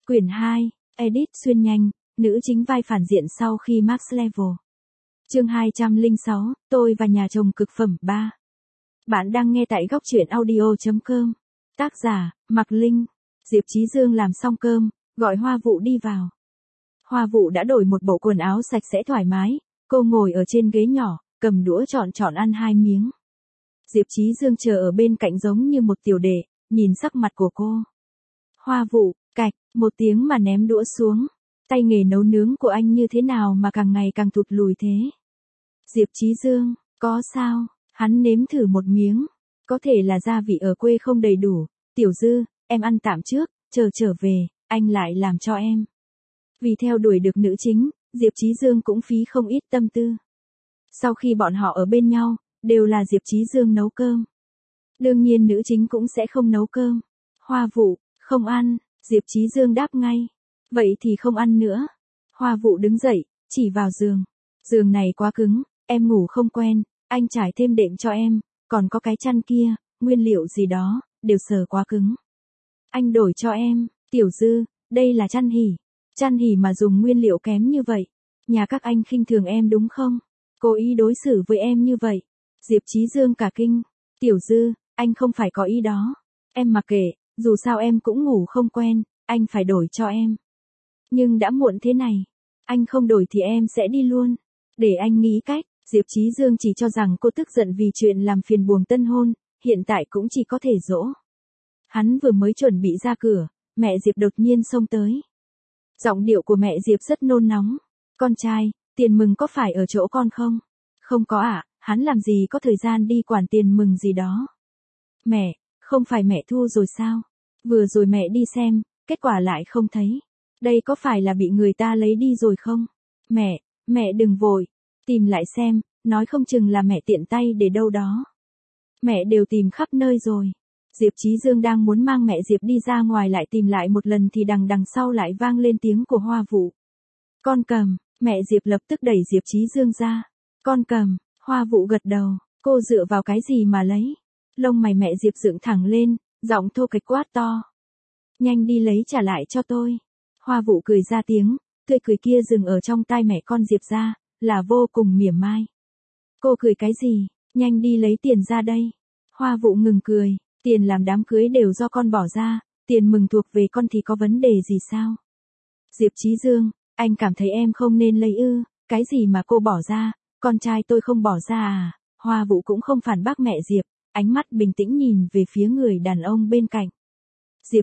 Quyển 2, Edit xuyên nhanh, nữ chính vai phản diện sau khi Max Level. Chương 206, tôi và nhà chồng cực phẩm 3. Bạn đang nghe tại góc truyện audio.com. Tác giả, Mạc Linh. Diệp Chí Dương làm xong cơm, gọi Hoa Vụ đi vào. Hoa Vụ đã đổi một bộ quần áo sạch sẽ thoải mái, cô ngồi ở trên ghế nhỏ, cầm đũa chọn ăn 2 miếng. Diệp Chí Dương chờ ở bên cạnh giống như một tiểu đệ, nhìn sắc mặt của cô. Hoa Vụ, cạch, một tiếng mà ném đũa xuống. Tay nghề nấu nướng của anh như thế nào mà càng ngày càng tụt lùi thế? Diệp Chí Dương, có sao? Hắn nếm thử một miếng. Có thể là gia vị ở quê không đầy đủ. Tiểu Dư, em ăn tạm trước, trở về, anh lại làm cho em. Vì theo đuổi được nữ chính, Diệp Chí Dương cũng phí không ít tâm tư. Sau khi bọn họ ở bên nhau, đều là Diệp Chí Dương nấu cơm. Đương nhiên nữ chính cũng sẽ không nấu cơm. Hoa Vụ, không ăn, Diệp Chí Dương đáp ngay. Vậy thì không ăn nữa. Hoa Vụ đứng dậy, chỉ vào giường. Giường này quá cứng, em ngủ không quen, anh trải thêm đệm cho em, còn có cái chăn kia, nguyên liệu gì đó, đều sờ quá cứng. Anh đổi cho em, Tiểu Dư, đây là chăn hỉ. Chăn hỉ mà dùng nguyên liệu kém như vậy. Nhà các anh khinh thường em đúng không? Cố ý đối xử với em như vậy. Diệp Chí Dương cả kinh. Tiểu Dư, anh không phải có ý đó. Em mặc kệ, dù sao em cũng ngủ không quen, anh phải đổi cho em. Nhưng đã muộn thế này, anh không đổi thì em sẽ đi luôn. Để anh nghĩ cách. Diệp Chí Dương chỉ cho rằng cô tức giận vì chuyện làm phiền buồng tân hôn, hiện tại cũng chỉ có thể dỗ. Hắn vừa mới chuẩn bị ra cửa, mẹ Diệp đột nhiên xông tới. Giọng điệu của mẹ Diệp rất nôn nóng. Con trai, tiền mừng có phải ở chỗ con không? Không có ạ, hắn làm gì có thời gian đi quản tiền mừng gì đó. Mẹ, không phải mẹ thu rồi sao? Vừa rồi mẹ đi xem, kết quả lại không thấy. Đây có phải là bị người ta lấy đi rồi không? Mẹ đừng vội. Tìm lại xem, nói không chừng là mẹ tiện tay để đâu đó. Mẹ đều tìm khắp nơi rồi. Diệp Chí Dương đang muốn mang mẹ Diệp đi ra ngoài lại tìm lại một lần thì đằng sau lại vang lên tiếng của Hoa Vụ. Con cầm, mẹ Diệp lập tức đẩy Diệp Chí Dương ra. Con cầm, Hoa Vụ gật đầu, cô dựa vào cái gì mà lấy? Lông mày mẹ Diệp dựng thẳng lên, giọng thô kệch quát to. Nhanh đi lấy trả lại cho tôi. Hoa Vụ cười ra tiếng, tươi cười kia dừng ở trong tai mẹ con Diệp ra, là vô cùng mỉa mai. Cô cười cái gì? Nhanh đi lấy tiền ra đây. Hoa Vụ ngừng cười, tiền làm đám cưới đều do con bỏ ra, tiền mừng thuộc về con thì có vấn đề gì sao? Diệp Chí Dương, anh cảm thấy em không nên lấy ư? Cái gì mà cô bỏ ra, con trai tôi không bỏ ra à? Hoa Vụ cũng không phản bác mẹ Diệp, ánh mắt bình tĩnh nhìn về phía người đàn ông bên cạnh. Diệp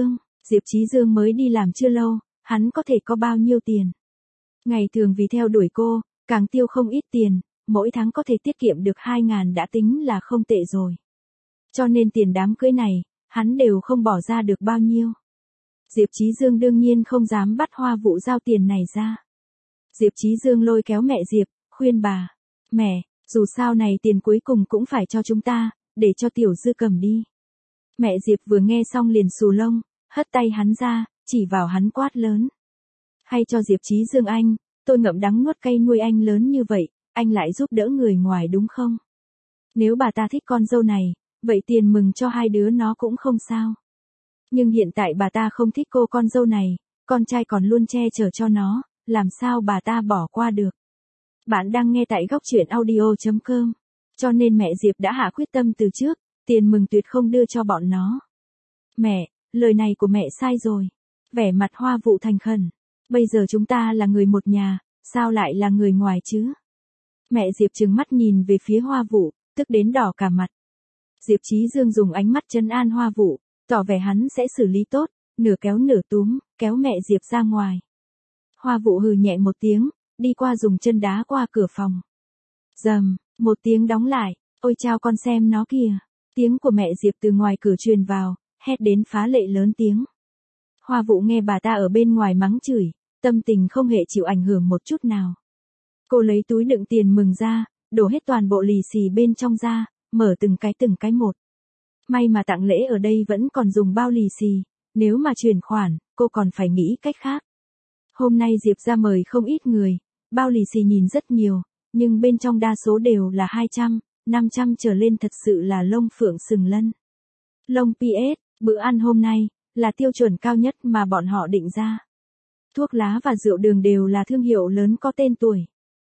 Chí Dương mới đi làm chưa lâu, hắn có thể có bao nhiêu tiền? Ngày thường vì theo đuổi cô, càng tiêu không ít tiền, mỗi tháng có thể tiết kiệm được 2.000 đã tính là không tệ rồi. Cho nên tiền đám cưới này, hắn đều không bỏ ra được bao nhiêu. Diệp Chí Dương đương nhiên không dám bắt Hoa Vụ giao tiền này ra. Diệp Chí Dương lôi kéo mẹ Diệp, khuyên bà. Mẹ, dù sao này tiền cuối cùng cũng phải cho chúng ta, để cho Tiểu Dư cầm đi. Mẹ Diệp vừa nghe xong liền xù lông, hất tay hắn ra, chỉ vào hắn quát lớn. Hay cho Diệp Chí Dương anh, tôi ngậm đắng nuốt cay nuôi anh lớn như vậy, anh lại giúp đỡ người ngoài đúng không? Nếu bà ta thích con dâu này, vậy tiền mừng cho hai đứa nó cũng không sao. Nhưng hiện tại bà ta không thích cô con dâu này, con trai còn luôn che chở cho nó, làm sao bà ta bỏ qua được? Bạn đang nghe tại góc truyện audio.com. Cho nên mẹ Diệp đã hạ quyết tâm từ trước, tiền mừng tuyệt không đưa cho bọn nó. Mẹ, lời này của mẹ sai rồi. Vẻ mặt Hoa Vụ thành khẩn. Bây giờ chúng ta là người một nhà, sao lại là người ngoài chứ? Mẹ Diệp trừng mắt nhìn về phía Hoa Vụ, tức đến đỏ cả mặt. Diệp Chí Dương dùng ánh mắt trấn an Hoa Vụ, tỏ vẻ hắn sẽ xử lý tốt, nửa kéo nửa túm, kéo mẹ Diệp ra ngoài. Hoa Vụ hừ nhẹ một tiếng, đi qua dùng chân đá qua cửa phòng. Rầm, một tiếng đóng lại, ôi chao con xem nó kìa. Tiếng của mẹ Diệp từ ngoài cửa truyền vào, hét đến phá lệ lớn tiếng. Hoa Vụ nghe bà ta ở bên ngoài mắng chửi, tâm tình không hề chịu ảnh hưởng một chút nào. Cô lấy túi đựng tiền mừng ra, đổ hết toàn bộ lì xì bên trong ra, mở từng cái một. May mà tặng lễ ở đây vẫn còn dùng bao lì xì, nếu mà chuyển khoản, cô còn phải nghĩ cách khác. Hôm nay Diệp ra mời không ít người, bao lì xì nhìn rất nhiều, nhưng bên trong đa số đều là 200, 500 trở lên, thật sự là lông phượng sừng lân. Lông PS, bữa ăn hôm nay là tiêu chuẩn cao nhất mà bọn họ định ra. Thuốc lá và rượu đường đều là thương hiệu lớn có tên tuổi.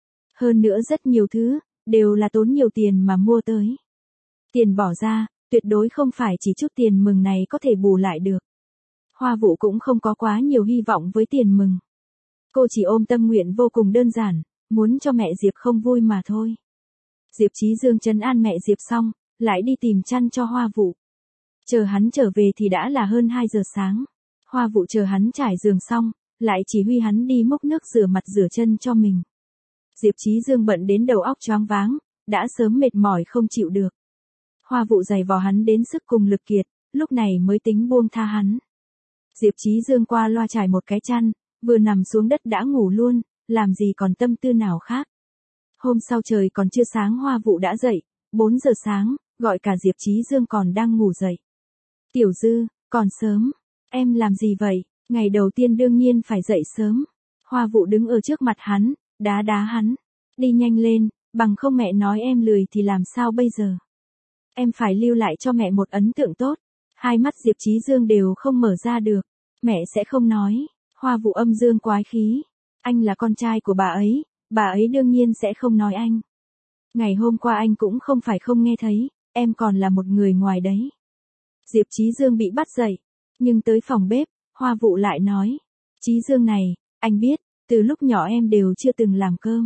Hơn nữa rất nhiều thứ, đều là tốn nhiều tiền mà mua tới. Tiền bỏ ra, tuyệt đối không phải chỉ chút tiền mừng này có thể bù lại được. Hoa Vũ cũng không có quá nhiều hy vọng với tiền mừng. Cô chỉ ôm tâm nguyện vô cùng đơn giản, muốn cho mẹ Diệp không vui mà thôi. Diệp Chí Dương trấn an mẹ Diệp xong, lại đi tìm chăn cho Hoa Vũ. Chờ hắn trở về thì đã là hơn 2 giờ sáng. Hoa Vũ chờ hắn trải giường xong, lại chỉ huy hắn đi múc nước rửa mặt rửa chân cho mình. Diệp Chí Dương bận đến đầu óc choáng váng, đã sớm mệt mỏi không chịu được. Hoa Vũ giày vò hắn đến sức cùng lực kiệt, lúc này mới tính buông tha hắn. Diệp Chí Dương qua loa trải một cái chăn, vừa nằm xuống đất đã ngủ luôn, làm gì còn tâm tư nào khác. Hôm sau trời còn chưa sáng Hoa Vũ đã dậy, 4 giờ sáng, gọi cả Diệp Chí Dương còn đang ngủ dậy. Tiểu Dư, còn sớm, em làm gì vậy? Ngày đầu tiên đương nhiên phải dậy sớm. Hoa Vũ đứng ở trước mặt hắn, đá đá hắn. Đi nhanh lên, bằng không mẹ nói em lười thì làm sao bây giờ? Em phải lưu lại cho mẹ một ấn tượng tốt. Hai mắt Diệp Chí Dương đều không mở ra được. Mẹ sẽ không nói. Hoa Vũ âm dương quái khí. Anh là con trai của bà ấy đương nhiên sẽ không nói anh. Ngày hôm qua anh cũng không phải không nghe thấy, em còn là một người ngoài đấy. Diệp Chí Dương bị bắt dậy, nhưng tới phòng bếp, Hoa Vũ lại nói. Chí Dương này, anh biết, từ lúc nhỏ em đều chưa từng làm cơm.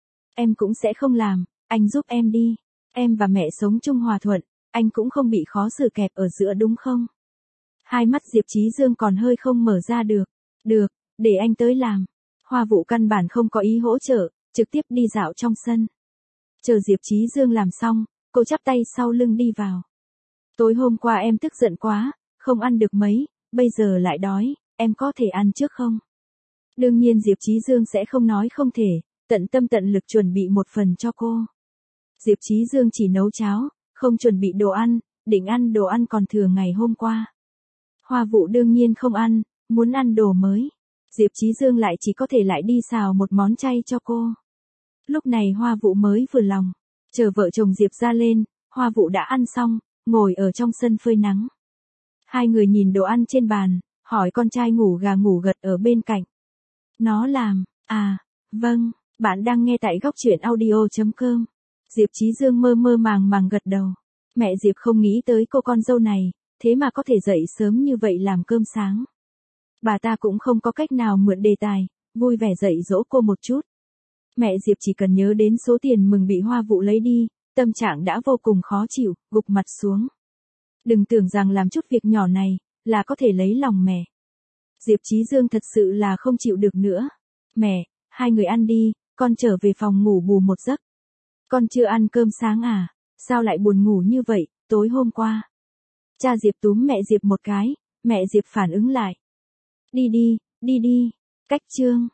Em cũng sẽ không làm, anh giúp em đi. Em và mẹ sống chung hòa thuận, anh cũng không bị khó xử kẹp ở giữa đúng không? Hai mắt Diệp Chí Dương còn hơi không mở ra được. Được, để anh tới làm. Hoa Vũ căn bản không có ý hỗ trợ, trực tiếp đi dạo trong sân. Chờ Diệp Chí Dương làm xong, cô chắp tay sau lưng đi vào. Tối hôm qua em tức giận quá, không ăn được mấy, bây giờ lại đói, em có thể ăn trước không? Đương nhiên Diệp Chí Dương sẽ không nói không thể, tận tâm tận lực chuẩn bị một phần cho cô. Diệp Chí Dương chỉ nấu cháo, không chuẩn bị đồ ăn, định ăn đồ ăn còn thừa ngày hôm qua. Hoa Vũ đương nhiên không ăn, muốn ăn đồ mới. Diệp Chí Dương lại chỉ có thể lại đi xào một món chay cho cô. Lúc này Hoa Vũ mới vừa lòng, chờ vợ chồng Diệp ra lên, Hoa Vũ đã ăn xong, ngồi ở trong sân phơi nắng. Hai người nhìn đồ ăn trên bàn, hỏi con trai ngủ gà ngủ gật ở bên cạnh. Nó làm, à, vâng, bạn đang nghe tại góc truyện audio.com. Diệp Chí Dương mơ mơ màng màng gật đầu. Mẹ Diệp không nghĩ tới cô con dâu này, thế mà có thể dậy sớm như vậy làm cơm sáng. Bà ta cũng không có cách nào mượn đề tài, vui vẻ dạy dỗ cô một chút. Mẹ Diệp chỉ cần nhớ đến số tiền mừng bị Hoa Vũ lấy đi, tâm trạng đã vô cùng khó chịu, gục mặt xuống. Đừng tưởng rằng làm chút việc nhỏ này, là có thể lấy lòng mẹ. Diệp Chí Dương thật sự là không chịu được nữa. Mẹ, hai người ăn đi, con trở về phòng ngủ bù một giấc. Con chưa ăn cơm sáng à, sao lại buồn ngủ như vậy, tối hôm qua. Cha Diệp túm mẹ Diệp một cái, mẹ Diệp phản ứng lại. Đi đi, đi đi, cách chương.